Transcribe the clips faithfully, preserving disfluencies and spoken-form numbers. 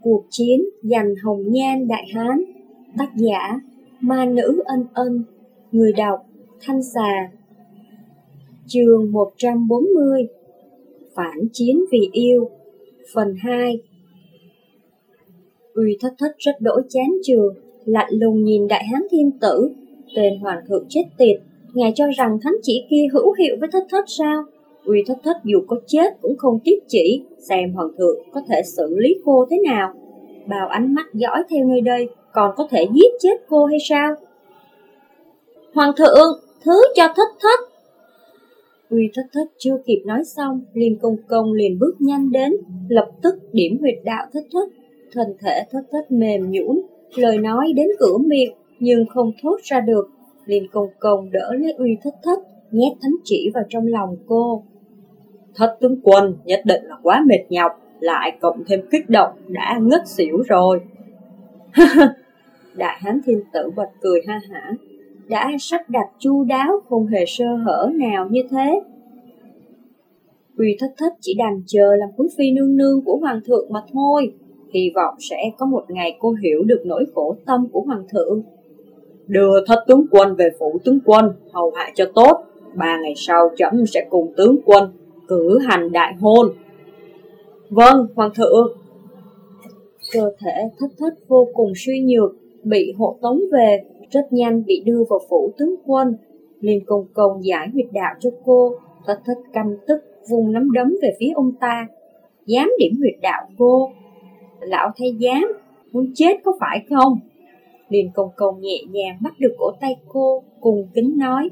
Cuộc chiến giành hồng nhan Đại Hán. Tác giả Ma Nữ Ân Ân. Người đọc Thanh Xà. Chương một trăm bốn mươi. Phản chiến vì yêu. Phần hai. Uy Thất Thất rất đỗi chán chường, lạnh lùng nhìn Đại Hán Thiên Tử. Tên hoàng thượng chết tiệt, ngài cho rằng thánh chỉ kia hữu hiệu với Thất Thất sao? Uy Thất Thất dù có chết cũng không tiếp chỉ, xem hoàng thượng có thể xử lý cô thế nào. Bao ánh mắt dõi theo nơi đây, còn có thể giết chết cô hay sao? Hoàng thượng, thứ cho Thất Thất. Uy Thất Thất chưa kịp nói xong, Liên Công Công liền bước nhanh đến, lập tức điểm huyệt đạo Thất Thất. Thân thể Thất Thất mềm nhũn, lời nói đến cửa miệng nhưng không thốt ra được. Liên Công Công đỡ lấy Uy Thất Thất, nhét thánh chỉ vào trong lòng cô. Thất tướng quân nhất định là quá mệt nhọc, lại cộng thêm kích động đã ngất xỉu rồi. Đại Hán Thiên Tử bật cười ha hả. Đã sắp đặt chu đáo, không hề sơ hở nào như thế. Uy Thất Thất chỉ đành chờ làm quý phi nương nương của hoàng thượng mà thôi. Hy vọng sẽ có một ngày cô hiểu được nỗi khổ tâm của hoàng thượng. Đưa Thất tướng quân về phủ tướng quân, hầu hạ cho tốt. Ba ngày sau trẫm sẽ cùng tướng quân cử hành đại hôn. Vâng, hoàng thượng. Cơ thể Thất Thất vô cùng suy nhược, bị hộ tống về, rất nhanh bị đưa vào phủ tướng quân. Liên Công Công giải huyệt đạo cho cô. Thất Thất căm tức vùng nắm đấm về phía ông ta. Dám điểm huyệt đạo cô? Lão thái giám, muốn chết có phải không? Liên Công Công nhẹ nhàng bắt được cổ tay cô, cùng kính nói.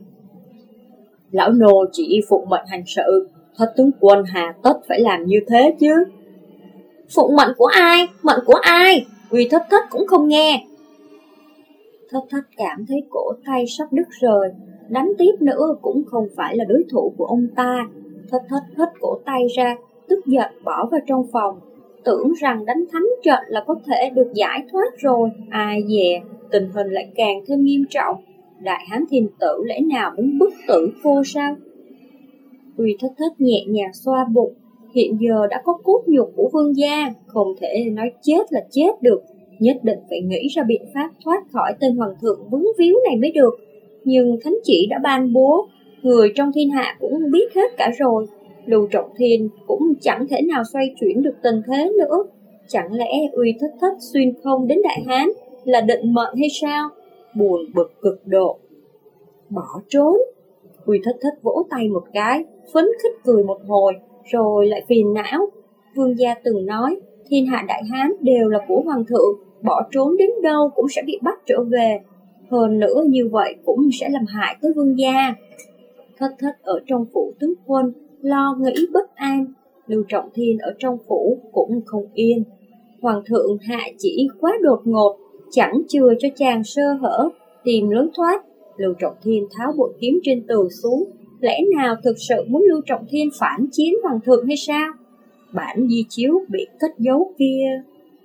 Lão nô chỉ phụ mệnh hành sự, Thất tướng quân hà tất phải làm như thế chứ? Phụ mệnh của ai? Mệnh của ai? Uy Thất Thất cũng không nghe. Thất Thất cảm thấy cổ tay sắp đứt rời, đánh tiếp nữa cũng không phải là đối thủ của ông ta. Thất Thất hất cổ tay ra, tức giận bỏ vào trong phòng, tưởng rằng đánh thắng trận là có thể được giải thoát rồi. Ai dè, tình hình lại càng thêm nghiêm trọng. Đại Hán Thiên Tử lẽ nào muốn bức tử cô sao? Uy Thất Thất nhẹ nhàng xoa bụng. Hiện giờ đã có cốt nhục của vương gia, không thể nói chết là chết được. Nhất định phải nghĩ ra biện pháp thoát khỏi tên hoàng thượng vướng víu này mới được. Nhưng thánh chỉ đã ban bố, người trong thiên hạ cũng biết hết cả rồi. Lưu Trọng Thiên cũng chẳng thể nào xoay chuyển được tình thế nữa. Chẳng lẽ Uy Thất Thất xuyên không đến Đại Hán là định mệnh hay sao? Buồn bực cực độ. Bỏ trốn. Uy Thất Thất vỗ tay một cái, phấn khích cười một hồi, rồi lại phiền não. Vương gia từng nói, thiên hạ Đại Hán đều là của hoàng thượng, bỏ trốn đến đâu cũng sẽ bị bắt trở về. Hơn nữa như vậy cũng sẽ làm hại tới vương gia. Thất Thất ở trong phủ tướng quân, lo nghĩ bất an. Lưu Trọng Thiên ở trong phủ cũng không yên. Hoàng thượng hạ chỉ quá đột ngột, chẳng chừa cho chàng sơ hở, tìm lối thoát. Lưu Trọng Thiên tháo bội kiếm trên tường xuống. Lẽ nào thực sự muốn Lưu Trọng Thiên phản chiến hoàng thượng hay sao? Bản di chiếu bị cất giấu kia.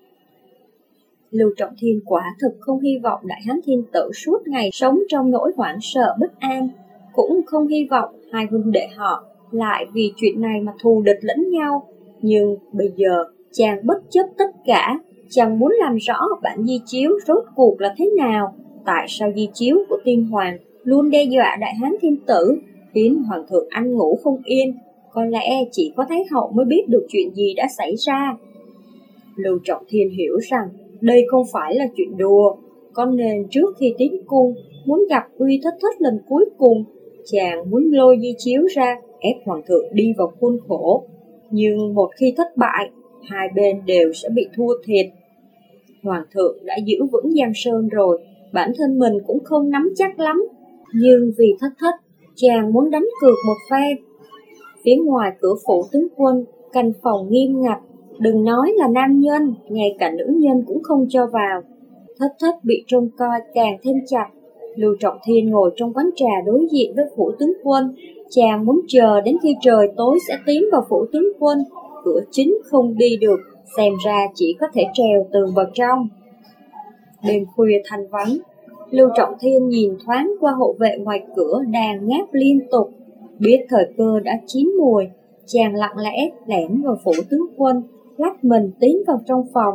Lưu Trọng Thiên quả thực không hy vọng Đại Hán Thiên Tử suốt ngày sống trong nỗi hoảng sợ bất an, cũng không hy vọng hai huynh đệ họ lại vì chuyện này mà thù địch lẫn nhau. Nhưng bây giờ chàng bất chấp tất cả, chàng muốn làm rõ bản di chiếu rốt cuộc là thế nào. Tại sao di chiếu của Tiên Hoàng luôn đe dọa Đại Hán Thiên Tử, khiến hoàng thượng ăn ngủ không yên? Có lẽ chỉ có Thái hậu mới biết được chuyện gì đã xảy ra. Lưu Trọng Thiên hiểu rằng đây không phải là chuyện đùa, con nên trước khi tiến cung muốn gặp Uy Thất Thất lần cuối cùng, chàng muốn lôi di chiếu ra ép hoàng thượng đi vào khuôn khổ. Nhưng một khi thất bại, hai bên đều sẽ bị thua thiệt. Hoàng thượng đã giữ vững Giang Sơn rồi, bản thân mình cũng không nắm chắc lắm, nhưng vì Thất Thất, chàng muốn đánh cược một phen. Phía ngoài cửa phủ tướng quân, canh phòng nghiêm ngặt, đừng nói là nam nhân, ngay cả nữ nhân cũng không cho vào. Thất Thất bị trông coi càng thêm chặt. Lưu Trọng Thiên ngồi trong quán trà đối diện với phủ tướng quân. Chàng muốn chờ đến khi trời tối sẽ tiến vào phủ tướng quân. Cửa chính không đi được, xem ra chỉ có thể trèo tường vào trong. Đêm khuya thanh vắng, Lưu Trọng Thiên nhìn thoáng qua hộ vệ ngoài cửa đang ngáp liên tục. Biết thời cơ đã chín mùi, chàng lặng lẽ lẻn vào phủ tướng quân, lách mình tiến vào trong phòng.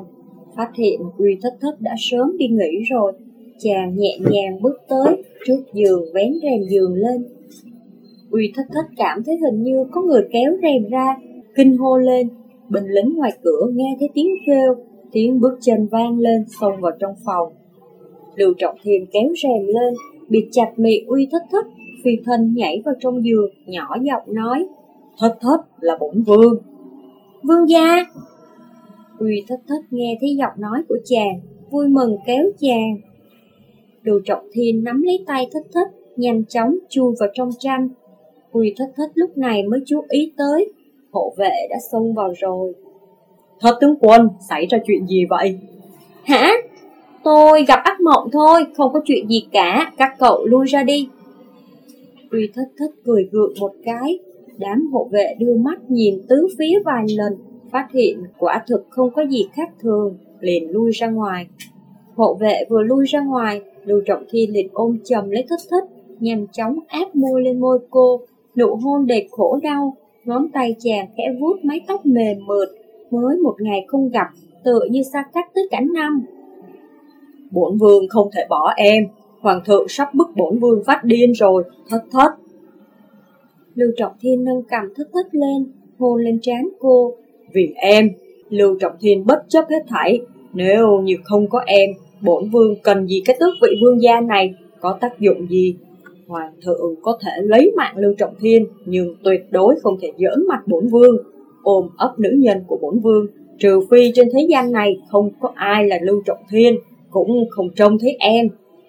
phát hiện Uy Thất Thất đã sớm đi nghỉ rồi. Chàng nhẹ nhàng bước tới trước giường, vén rèm giường lên. Uy Thất Thất cảm thấy hình như có người kéo rèm ra, kinh hô lên. Binh lính ngoài cửa nghe thấy tiếng kêu, tiếng bước chân vang lên, xông vào trong phòng. Lưu Trọng Thiên kéo rèm lên, bịt chặt miệng Uy Thất Thất, phi thân nhảy vào trong giường, nhỏ giọng nói: Thất Thất là bổn vương. Vương gia. Uy Thất Thất nghe thấy giọng nói của chàng, vui mừng kéo chàng. Lưu Trọng Thiên nắm lấy tay Thất Thất, nhanh chóng chui vào trong tranh. Uy Thất Thất lúc này mới chú ý tới, hộ vệ đã xông vào rồi. Thất tướng quân, xảy ra chuyện gì vậy? Hả? Tôi gặp ác mộng thôi, không có chuyện gì cả, các cậu lui ra đi. Uy Thất Thất cười gượng một cái, đám hộ vệ đưa mắt nhìn tứ phía vài lần, phát hiện quả thực không có gì khác thường, liền lui ra ngoài. Hộ vệ vừa lui ra ngoài, Lưu Trọng Thiên liền ôm chầm lấy Thất Thất, nhanh chóng áp môi lên môi cô, nụ hôn đầy khổ đau, ngón tay chàng khẽ vuốt mái tóc mềm mượt, mới một ngày không gặp, tựa như xa cách tới cả năm. Bổn vương không thể bỏ em, hoàng thượng sắp bức bổn vương phát điên rồi, Thất Thất. Lưu Trọng Thiên nâng cằm Thất Thất lên, hôn lên trán cô. Vì em, Lưu Trọng Thiên bất chấp hết thảy, nếu như không có em, bổn vương cần gì cái tước vị vương gia này, có tác dụng gì? Hoàng thượng có thể lấy mạng Lưu Trọng Thiên, nhưng tuyệt đối không thể giỡn mặt bổn vương, ôm ấp nữ nhân của bổn vương, trừ phi trên thế gian này không có ai là Lưu Trọng Thiên, cũng không trông thấy em.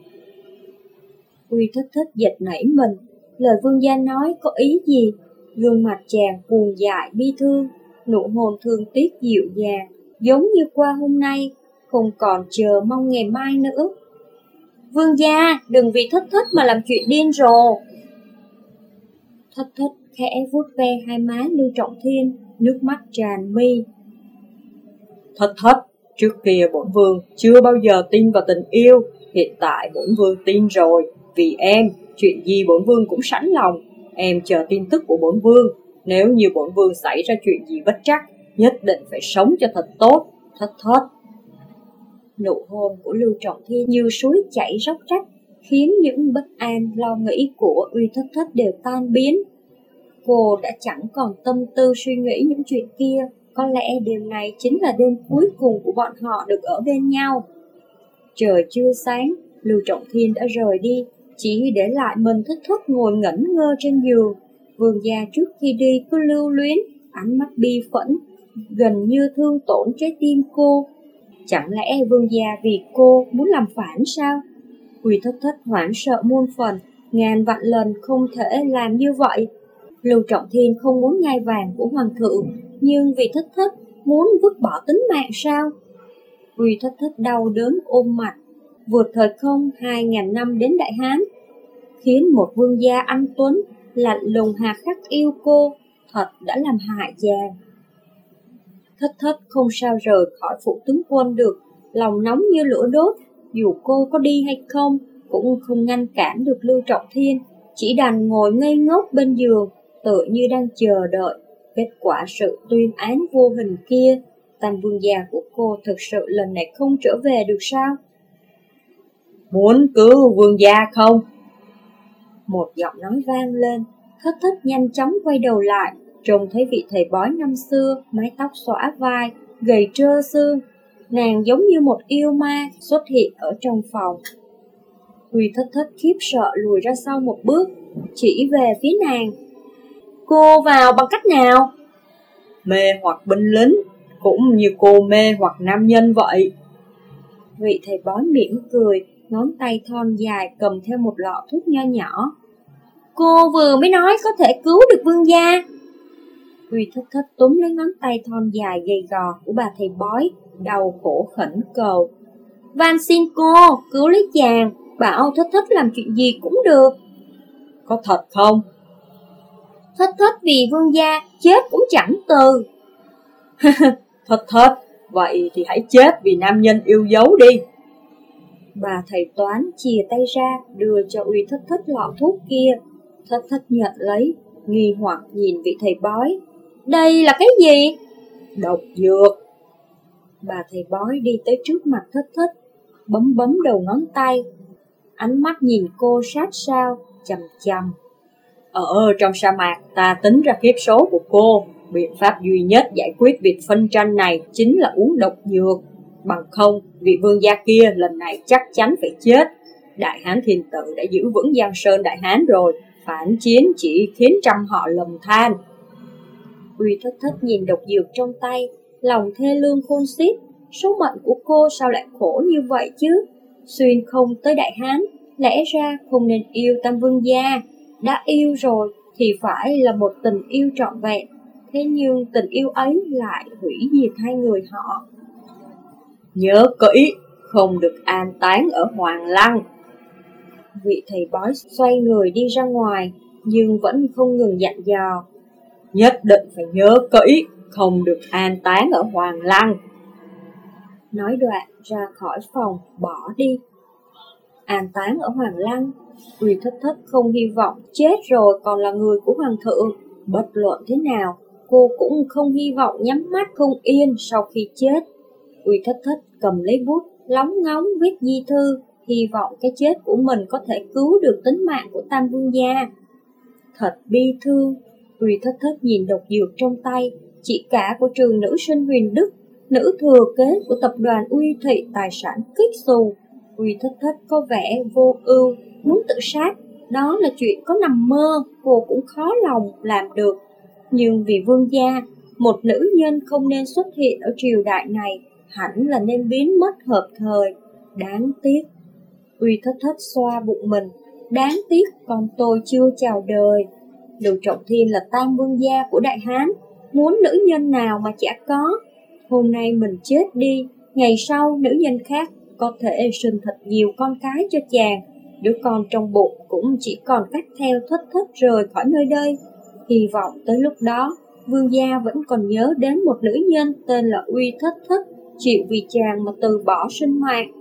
Uy Thất Thất giật nảy mình, lời vương gia nói có ý gì? Gương mặt chàng buồn dại bi thương, nụ hôn thương tiếc dịu dàng, giống như qua hôm nay, không còn chờ mong ngày mai nữa. Vương gia, đừng vì Thất Thất mà làm chuyện điên rồ. Thất Thất khẽ vuốt ve hai má Lưu Trọng Thiên, nước mắt tràn mi. Thất Thất, trước kia bổn vương chưa bao giờ tin vào tình yêu, hiện tại bổn vương tin rồi. Vì em, chuyện gì bổn vương cũng sẵn lòng. Em chờ tin tức của bổn vương. Nếu như bổn vương xảy ra chuyện gì bất trắc, nhất định phải sống cho thật tốt, Thất Thất. Nụ hôn của Lưu Trọng Thiên như suối chảy róc rách, khiến những bất an lo nghĩ của Uy Thất Thất đều tan biến. Cô đã chẳng còn tâm tư suy nghĩ những chuyện kia. Có lẽ đêm này chính là đêm cuối cùng của bọn họ được ở bên nhau. Trời chưa sáng, Lưu Trọng Thiên đã rời đi, chỉ để lại mình Thất Thất ngồi ngẩn ngơ trên giường. Vương gia trước khi đi cứ lưu luyến, ánh mắt bi phẫn, gần như thương tổn trái tim cô. Chẳng lẽ vương gia vì cô muốn làm phản sao? Uy Thất Thất hoảng sợ muôn phần, ngàn vạn lần không thể làm như vậy. Lưu Trọng Thiên không muốn ngai vàng của hoàng thượng, nhưng vì Thất Thất muốn vứt bỏ tính mạng sao? Uy Thất Thất đau đớn ôm mặt, vượt thời không hai ngàn năm đến Đại Hán, khiến một vương gia anh tuấn lạnh lùng hà khắc yêu cô, thật đã làm hại chàng. Thất Thất không sao rời khỏi phủ tướng quân được, lòng nóng như lửa đốt, dù cô có đi hay không cũng không ngăn cản được Lưu Trọng Thiên, chỉ đành ngồi ngây ngốc bên giường, tựa như đang chờ đợi kết quả sự tuyên án vô hình kia. Tam vương gia của cô thực sự lần này không trở về được sao? Muốn cứu vương gia không? Một giọng nói vang lên. Thất Thất nhanh chóng quay đầu lại, trông thấy vị thầy bói năm xưa, mái tóc xõa vai, gầy trơ xương. Nàng giống như một yêu ma xuất hiện ở trong phòng. Uy Thất Thất khiếp sợ lùi ra sau một bước, chỉ về phía nàng. Cô vào bằng cách nào? Mê hoặc binh lính, cũng như cô mê hoặc nam nhân vậy. Vị thầy bói mỉm cười, ngón tay thon dài cầm theo một lọ thuốc nho nhỏ. Cô vừa mới nói có thể cứu được vương gia. Uy Thất Thất túm lấy ngón tay thon dài gầy gò của bà thầy bói, đau khổ khẩn cầu. Van xin cô, cứu lấy chàng, bảo Thất Thất làm chuyện gì cũng được. Có thật không? Thất Thất vì vương gia, chết cũng chẳng từ. Thất Thất, vậy thì hãy chết vì nam nhân yêu dấu đi. Bà thầy toán chìa tay ra, đưa cho Uy Thất Thất lọ thuốc kia. Thất Thất nhận lấy, nghi hoặc nhìn vị thầy bói. Đây là cái gì? Độc dược. Bà thầy bói đi tới trước mặt Thất Thất, bấm bấm đầu ngón tay, ánh mắt nhìn cô sát sao, chằm chằm. Ở trong sa mạc ta tính ra kiếp số của cô, biện pháp duy nhất giải quyết việc phân tranh này chính là uống độc dược. Bằng không, vị vương gia kia lần này chắc chắn phải chết. Đại Hán Thiên Tự đã giữ vững Giang Sơn Đại Hán rồi, phản chiến chỉ khiến trăm họ lầm than. Uy Thất Thất nhìn độc dược trong tay, lòng thê lương khôn xiết. Số mệnh của cô sao lại khổ như vậy chứ? Xuyên không tới Đại Hán, lẽ ra không nên yêu Tam Vương gia. Đã yêu rồi thì phải là một tình yêu trọn vẹn. Thế nhưng tình yêu ấy lại hủy diệt hai người họ. Nhớ kỹ, không được an táng ở Hoàng Lăng. Vị thầy bói xoay người đi ra ngoài, nhưng vẫn không ngừng dặn dò. Nhất định phải nhớ kỹ, không được an táng ở Hoàng Lăng. Nói đoạn ra khỏi phòng, bỏ đi. An táng ở Hoàng Lăng, Uy Thất Thất không hy vọng chết rồi còn là người của Hoàng thượng. Bất luận thế nào, cô cũng không hy vọng nhắm mắt không yên sau khi chết. Uy Thất Thất cầm lấy bút, lóng ngóng viết di thư, hy vọng cái chết của mình có thể cứu được tính mạng của Tam Vương gia. Thật bi thương. Uy Thất Thất nhìn độc dược trong tay, chị cả của trường nữ sinh Huyền Đức, nữ thừa kế của tập đoàn Uy Thị tài sản kích xù. Uy Thất Thất có vẻ vô ưu, muốn tự sát. Đó là chuyện có nằm mơ, cô cũng khó lòng làm được. Nhưng vì vương gia, một nữ nhân không nên xuất hiện ở triều đại này, hẳn là nên biến mất hợp thời. Đáng tiếc. Uy Thất Thất xoa bụng mình. Đáng tiếc con tôi chưa chào đời. Lưu Trọng Thiên là Tam Vương gia của Đại Hán, muốn nữ nhân nào mà chả có. Hôm nay mình chết đi, ngày sau nữ nhân khác có thể sinh thật nhiều con cái cho chàng. Đứa con trong bụng cũng chỉ còn cách theo Thất Thất rời khỏi nơi đây. Hy vọng tới lúc đó, vương gia vẫn còn nhớ đến một nữ nhân tên là Uy Thất Thất, chịu vì chàng mà từ bỏ sinh mạng.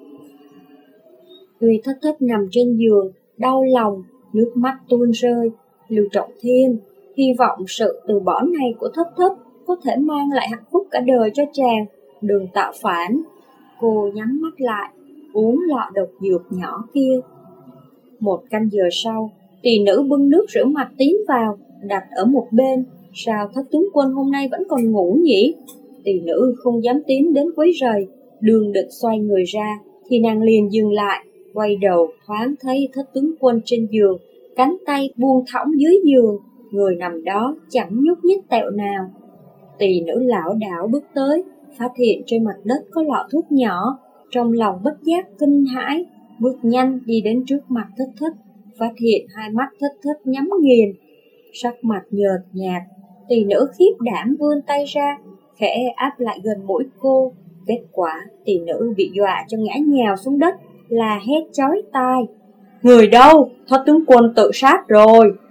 Uy Thất Thất nằm trên giường, đau lòng, nước mắt tuôn rơi. Lưu Trọng Thiên hy vọng sự từ bỏ này của Thất Thất có thể mang lại hạnh phúc cả đời cho chàng, đừng tạo phản. Cô nhắm mắt lại, uống lọ độc dược nhỏ kia. Một canh giờ sau, tỳ nữ bưng nước rửa mặt tiến vào, đặt ở một bên. Sao Thất tướng quân hôm nay vẫn còn ngủ nhỉ? Tỳ nữ không dám tiến đến quấy rầy, đường định xoay người ra, thì nàng liền dừng lại, quay đầu thoáng thấy Thất tướng quân trên giường, cánh tay buông thõng dưới giường, người nằm đó chẳng nhúc nhích tẹo nào. Tỳ nữ lão đảo bước tới, phát hiện trên mặt đất có lọ thuốc nhỏ, trong lòng bất giác kinh hãi, bước nhanh đi đến trước mặt Thất Thất, phát hiện hai mắt Thất Thất nhắm nghiền, sắc mặt nhợt nhạt. Tỳ nữ khiếp đảm vươn tay ra, khẽ áp lại gần mũi cô. Kết quả tỳ nữ bị dọa cho ngã nhào xuống đất, là hét chói tai. Người đâu? Thất tướng quân tự sát rồi.